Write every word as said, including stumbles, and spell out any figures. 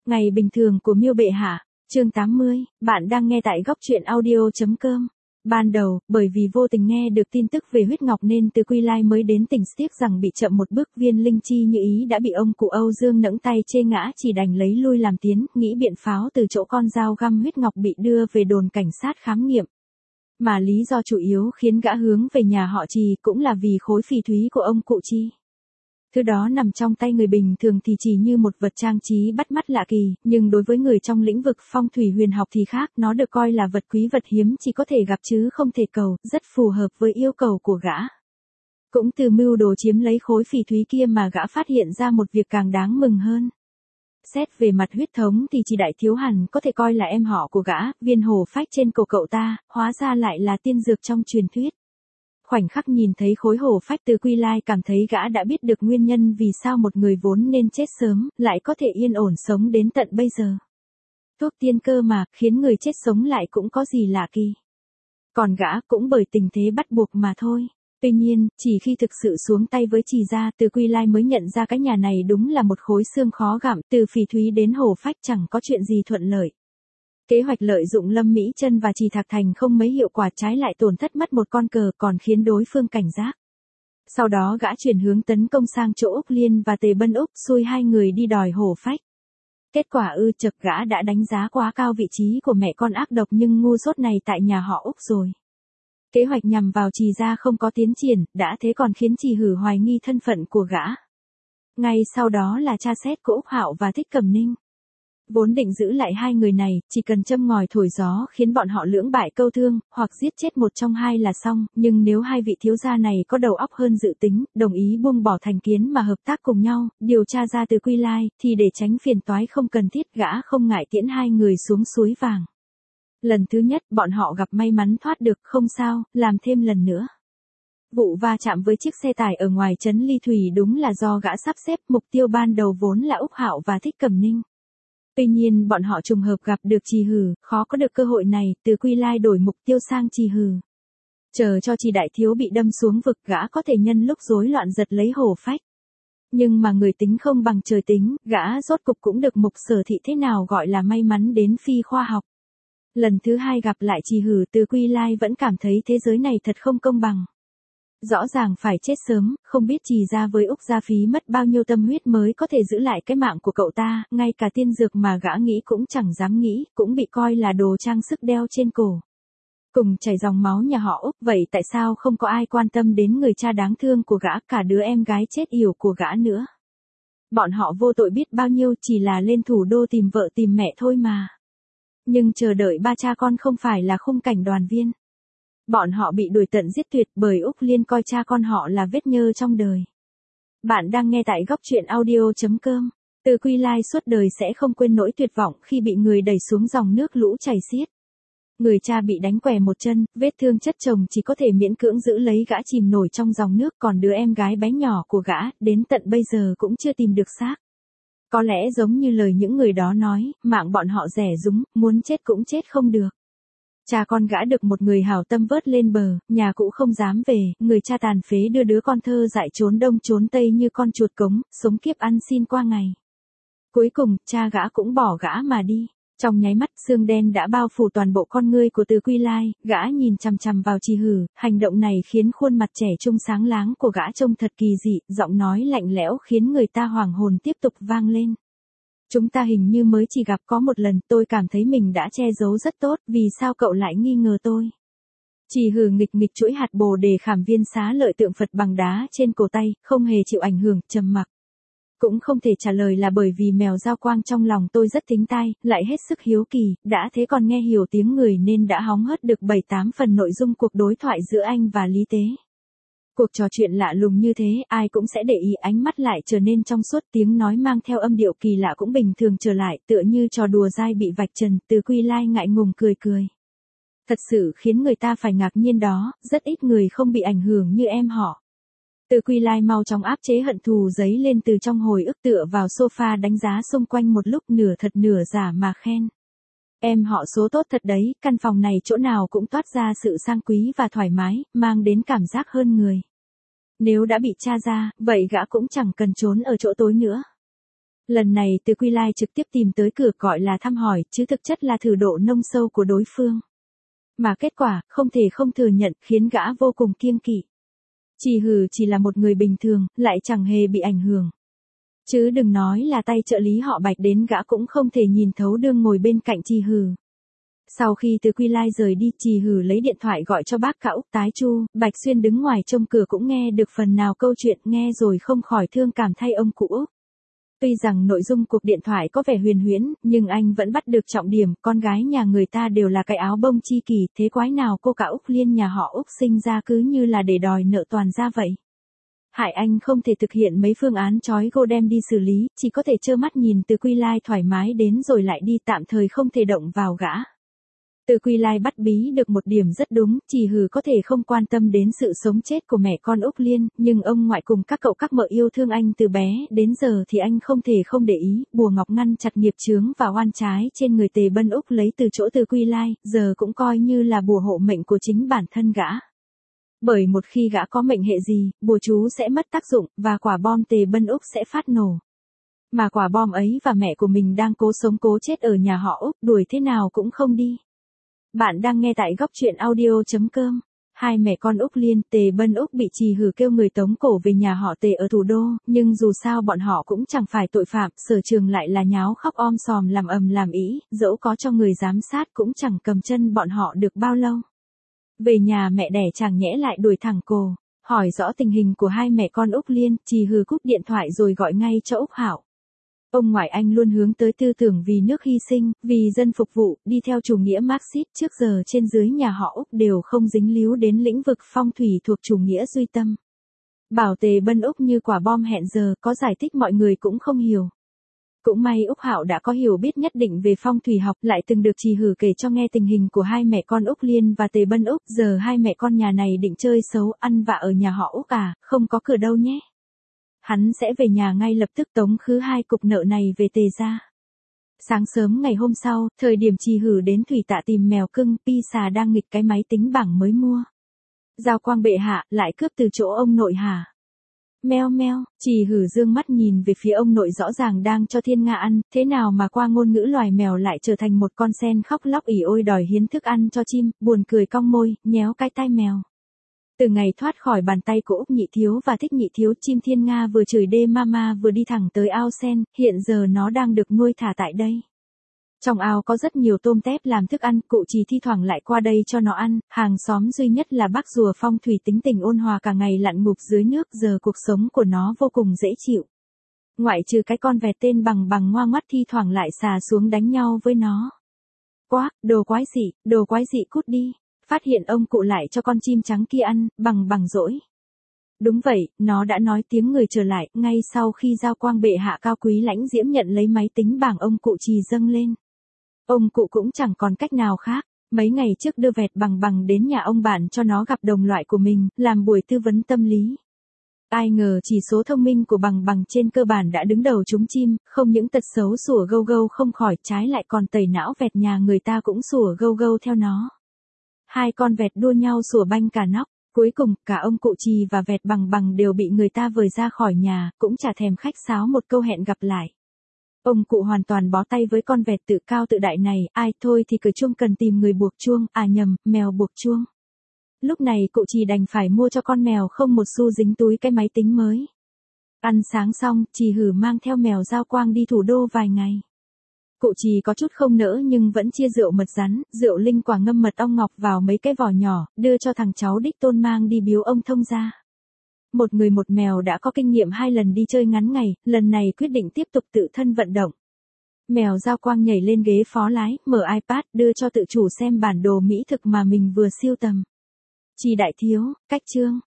Ngày bình thường của Miêu Bệ Hạ, chương tám mươi, bạn đang nghe tại góc truyện audio.com. Ban đầu, bởi vì vô tình nghe được tin tức về huyết ngọc nên Từ Quy Lai mới đến tỉnh, tiếc rằng bị chậm một bước. Viên Linh Chi như ý đã bị ông cụ Âu Dương nẫng tay chê ngã, chỉ đành lấy lui làm tiến, nghĩ biện pháo từ chỗ con dao găm huyết ngọc bị đưa về đồn cảnh sát khám nghiệm. Mà lý do chủ yếu khiến gã hướng về nhà họ Trì cũng là vì khối phỉ thúy của ông cụ Chi. Thứ đó nằm trong tay người bình thường thì chỉ như một vật trang trí bắt mắt lạ kỳ, nhưng đối với người trong lĩnh vực phong thủy huyền học thì khác, nó được coi là vật quý vật hiếm, chỉ có thể gặp chứ không thể cầu, rất phù hợp với yêu cầu của gã. Cũng từ mưu đồ chiếm lấy khối phỉ thúy kia mà gã phát hiện ra một việc càng đáng mừng hơn. Xét về mặt huyết thống thì Trì Đại Thiếu hẳn có thể coi là em họ của gã, viên hổ phách trên cổ cậu ta, hóa ra lại là tiên dược trong truyền thuyết. Khoảnh khắc nhìn thấy khối hổ phách, Từ Quy Lai cảm thấy gã đã biết được nguyên nhân vì sao một người vốn nên chết sớm, lại có thể yên ổn sống đến tận bây giờ. Thuốc tiên cơ mà, khiến người chết sống lại cũng có gì lạ kỳ. Còn gã cũng bởi tình thế bắt buộc mà thôi. Tuy nhiên, chỉ khi thực sự xuống tay với Trì gia, Từ Quy Lai mới nhận ra cái nhà này đúng là một khối xương khó gặm, từ phỉ thúy đến hổ phách chẳng có chuyện gì thuận lợi. Kế hoạch lợi dụng Lâm Mỹ Chân và Trì Thạc Thành không mấy hiệu quả, trái lại tổn thất mất một con cờ, còn khiến đối phương cảnh giác. Sau đó gã chuyển hướng tấn công sang chỗ Úc Liên và Tề Bân Úc, xui hai người đi đòi hổ phách. Kết quả ư chật, gã đã đánh giá quá cao vị trí của mẹ con ác độc nhưng ngu dốt này tại nhà họ Úc rồi. Kế hoạch nhằm vào Trì gia không có tiến triển, đã thế còn khiến Trì Hử hoài nghi thân phận của gã. Ngay sau đó là tra xét của Úc Hạo và Thích Cẩm Ninh. Vốn định giữ lại hai người này, chỉ cần châm ngòi thổi gió khiến bọn họ lưỡng bại câu thương, hoặc giết chết một trong hai là xong, nhưng nếu hai vị thiếu gia này có đầu óc hơn dự tính, đồng ý buông bỏ thành kiến mà hợp tác cùng nhau, điều tra ra Từ Quy Lai, thì để tránh phiền toái không cần thiết, gã không ngại tiễn hai người xuống suối vàng. Lần thứ nhất, bọn họ gặp may mắn thoát được, không sao, làm thêm lần nữa. Vụ va chạm với chiếc xe tải ở ngoài trấn Ly Thủy đúng là do gã sắp xếp, mục tiêu ban đầu vốn là Úc Hạo và Thích Cẩm Ninh. Tuy nhiên bọn họ trùng hợp gặp được Trì Hử, khó có được cơ hội này, Từ Quy Lai đổi mục tiêu sang Trì Hử. Chờ cho Trì Đại Thiếu bị đâm xuống vực, gã có thể nhân lúc rối loạn giật lấy hổ phách. Nhưng mà người tính không bằng trời tính, gã rốt cục cũng được Mục Sở Thị thế nào gọi là may mắn đến phi khoa học. Lần thứ hai gặp lại Trì Hử, Từ Quy Lai vẫn cảm thấy thế giới này thật không công bằng. Rõ ràng phải chết sớm, không biết Trì gia với Úc gia phí mất bao nhiêu tâm huyết mới có thể giữ lại cái mạng của cậu ta, ngay cả tiên dược mà gã nghĩ cũng chẳng dám nghĩ, cũng bị coi là đồ trang sức đeo trên cổ. Cùng chảy dòng máu nhà họ Úc, vậy tại sao không có ai quan tâm đến người cha đáng thương của gã, cả đứa em gái chết yểu của gã nữa? Bọn họ vô tội biết bao nhiêu, chỉ là lên thủ đô tìm vợ tìm mẹ thôi mà. Nhưng chờ đợi ba cha con không phải là khung cảnh đoàn viên. Bọn họ bị đuổi tận giết tuyệt bởi Úc Liên coi cha con họ là vết nhơ trong đời. Bạn đang nghe tại góc truyện audio.com. Từ Quy Lai suốt đời sẽ không quên nỗi tuyệt vọng khi bị người đẩy xuống dòng nước lũ chảy xiết. Người cha bị đánh què một chân, vết thương chất chồng chỉ có thể miễn cưỡng giữ lấy gã chìm nổi trong dòng nước, còn đứa em gái bé nhỏ của gã, đến tận bây giờ cũng chưa tìm được xác. Có lẽ giống như lời những người đó nói, mạng bọn họ rẻ rúng, muốn chết cũng chết không được. Cha con gã được một người hảo tâm vớt lên bờ, nhà cũ không dám về, người cha tàn phế đưa đứa con thơ dại trốn đông trốn tây như con chuột cống, sống kiếp ăn xin qua ngày. Cuối cùng, cha gã cũng bỏ gã mà đi. Trong nháy mắt, sương đen đã bao phủ toàn bộ con ngươi của Từ Quy Lai, gã nhìn chằm chằm vào Trì Hử, hành động này khiến khuôn mặt trẻ trung sáng láng của gã trông thật kỳ dị, giọng nói lạnh lẽo khiến người ta hoàng hồn tiếp tục vang lên. Chúng ta hình như mới chỉ gặp có một lần, tôi cảm thấy mình đã che giấu rất tốt, vì sao cậu lại nghi ngờ tôi? Trì Hử nghịch nghịch chuỗi hạt bồ đề khảm viên xá lợi tượng Phật bằng đá trên cổ tay, không hề chịu ảnh hưởng, trầm mặc. Cũng không thể trả lời là bởi vì mèo giao quang trong lòng tôi rất thính tai, lại hết sức hiếu kỳ, đã thế còn nghe hiểu tiếng người nên đã hóng hớt được bảy tám phần nội dung cuộc đối thoại giữa anh và Lý Tế. Cuộc trò chuyện lạ lùng như thế, ai cũng sẽ để ý, ánh mắt lại trở nên trong suốt, tiếng nói mang theo âm điệu kỳ lạ cũng bình thường trở lại, tựa như trò đùa dai bị vạch trần. Từ Quy Lai ngại ngùng cười cười. Thật sự khiến người ta phải ngạc nhiên đó, rất ít người không bị ảnh hưởng như em họ. Từ Quy Lai mau chóng áp chế hận thù dấy lên từ trong hồi ức, tựa vào sofa đánh giá xung quanh một lúc, nửa thật nửa giả mà khen. Em họ số tốt thật đấy, căn phòng này chỗ nào cũng toát ra sự sang quý và thoải mái, mang đến cảm giác hơn người. Nếu đã bị tra ra, vậy gã cũng chẳng cần trốn ở chỗ tối nữa. Lần này Từ Quy Lai trực tiếp tìm tới cửa gọi là thăm hỏi, chứ thực chất là thử độ nông sâu của đối phương. Mà kết quả, không thể không thừa nhận, khiến gã vô cùng kiêng kỵ. Trì Hử chỉ là một người bình thường, lại chẳng hề bị ảnh hưởng. Chứ đừng nói là tay trợ lý họ Bạch, đến gã cũng không thể nhìn thấu đương ngồi bên cạnh Trì Hử. Sau khi Từ Quy Lai rời đi, Trì Hử lấy điện thoại gọi cho bác cả Úc Tái Chu, Bạch Xuyên đứng ngoài trông cửa cũng nghe được phần nào câu chuyện, nghe rồi không khỏi thương cảm thay ông cụ Úc. Tuy rằng nội dung cuộc điện thoại có vẻ huyền huyễn, nhưng anh vẫn bắt được trọng điểm, con gái nhà người ta đều là cái áo bông chi kỷ, thế quái nào cô cả Úc Liên nhà họ Úc sinh ra cứ như là để đòi nợ toàn ra vậy. Hại anh không thể thực hiện mấy phương án trói gô đem đi xử lý, chỉ có thể trơ mắt nhìn Từ Quy Lai thoải mái đến rồi lại đi, tạm thời không thể động vào gã. Từ Quy Lai bắt bí được một điểm rất đúng, Trì Hử có thể không quan tâm đến sự sống chết của mẹ con Úc Liên, nhưng ông ngoại cùng các cậu các mợ yêu thương anh từ bé đến giờ thì anh không thể không để ý. Bùa ngọc ngăn chặt nghiệp chướng và oan trái trên người Tề Bân Úc lấy từ chỗ Từ Quy Lai, giờ cũng coi như là bùa hộ mệnh của chính bản thân gã. Bởi một khi gã có mệnh hệ gì, bùa chú sẽ mất tác dụng, và quả bom Tề Bân Úc sẽ phát nổ. Mà quả bom ấy và mẹ của mình đang cố sống cố chết ở nhà họ Úc, đuổi thế nào cũng không đi. Bạn đang nghe tại góc truyện audio chấm com. Hai mẹ con Úc Liên, Tề Bân Úc bị Trì Hử kêu người tống cổ về nhà họ Tề ở thủ đô, nhưng dù sao bọn họ cũng chẳng phải tội phạm, Sở Trường lại là nháo khóc om sòm làm ầm làm ĩ, dẫu có cho người giám sát cũng chẳng cầm chân bọn họ được bao lâu. Về nhà mẹ đẻ chàng nhẽ lại đuổi thẳng cổ, hỏi rõ tình hình của hai mẹ con Úc Liên, Trì Hử cúp điện thoại rồi gọi ngay cho Úc Hạo. Ông ngoại anh luôn hướng tới tư tưởng vì nước hy sinh, vì dân phục vụ, đi theo chủ nghĩa Marxist, trước giờ trên dưới nhà họ Úc đều không dính líu đến lĩnh vực phong thủy thuộc chủ nghĩa duy tâm. Bảo Tề Bân Úc như quả bom hẹn giờ, có giải thích mọi người cũng không hiểu. Cũng may Úc Hạo đã có hiểu biết nhất định về phong thủy học, lại từng được Trì Hử kể cho nghe tình hình của hai mẹ con Úc Liên và Tề Bân Úc, giờ hai mẹ con nhà này định chơi xấu ăn vạ ở nhà họ Úc à, không có cửa đâu nhé. Hắn sẽ về nhà ngay lập tức tống khứ hai cục nợ này về Tề gia. Sáng sớm ngày hôm sau, thời điểm Trì Hử đến thủy tạ tìm mèo cưng, Pi xà đang nghịch cái máy tính bảng mới mua. Giao quang bệ hạ, lại cướp từ chỗ ông nội hả? Meo meo, Trì Hử dương mắt nhìn về phía ông nội rõ ràng đang cho Thiên Nga ăn, thế nào mà qua ngôn ngữ loài mèo lại trở thành một con sen khóc lóc ỉ ôi đòi hiến thức ăn cho chim, buồn cười cong môi, nhéo cái tai mèo. Từ ngày thoát khỏi bàn tay của Úc Nhị Thiếu và Thích Nhị Thiếu, chim Thiên Nga vừa chửi đê mama vừa đi thẳng tới ao sen, hiện giờ nó đang được nuôi thả tại đây. Trong ao có rất nhiều tôm tép làm thức ăn, cụ Trì thi thoảng lại qua đây cho nó ăn, hàng xóm duy nhất là bác rùa Phong Thủy tính tình ôn hòa cả ngày lặn ngụp dưới nước, giờ cuộc sống của nó vô cùng dễ chịu. Ngoại trừ cái con vẹt tên Bằng Bằng ngoa ngoắt thi thoảng lại xà xuống đánh nhau với nó. Quá, đồ quái dị, đồ quái dị cút đi. Phát hiện ông cụ lại cho con chim trắng kia ăn, Bằng Bằng dỗi. Đúng vậy, nó đã nói tiếng người trở lại, ngay sau khi Giao Quang bệ hạ cao quý lãnh diễm nhận lấy máy tính bảng ông cụ Trì dâng lên. Ông cụ cũng chẳng còn cách nào khác, mấy ngày trước đưa vẹt Bằng Bằng đến nhà ông bạn cho nó gặp đồng loại của mình, làm buổi tư vấn tâm lý. Ai ngờ chỉ số thông minh của Bằng Bằng trên cơ bản đã đứng đầu chúng chim, không những tật xấu sủa gâu gâu không khỏi, trái lại còn tẩy não vẹt nhà người ta cũng sủa gâu gâu theo nó. Hai con vẹt đua nhau sủa banh cả nóc, cuối cùng cả ông cụ Trì và vẹt Bằng Bằng đều bị người ta vời ra khỏi nhà, cũng chả thèm khách sáo một câu hẹn gặp lại. Ông cụ hoàn toàn bó tay với con vẹt tự cao tự đại này, ai thôi thì cởi chuông cần tìm người buộc chuông, à nhầm, mèo buộc chuông. Lúc này cụ Trì đành phải mua cho con mèo không một xu dính túi cái máy tính mới. Ăn sáng xong, Trì Hử mang theo mèo Giao Quang đi thủ đô vài ngày. Cụ Trì có chút không nỡ nhưng vẫn chia rượu mật rắn, rượu linh quả ngâm mật ong ngọc vào mấy cái vỏ nhỏ, đưa cho thằng cháu đích tôn mang đi biếu ông thông gia. Một người một mèo đã có kinh nghiệm hai lần đi chơi ngắn ngày, lần này quyết định tiếp tục tự thân vận động. Mèo Giao Quang nhảy lên ghế phó lái, mở iPad, đưa cho tự chủ xem bản đồ mỹ thực mà mình vừa siêu tầm. Trì đại thiếu, cách chương,